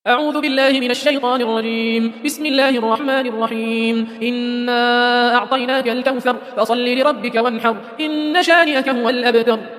أعوذ بالله من الشيطان الرجيم. بسم الله الرحمن الرحيم. إنا أعطيناك الكوثر فصل لربك وانحر إن شانئك هو الأبتر.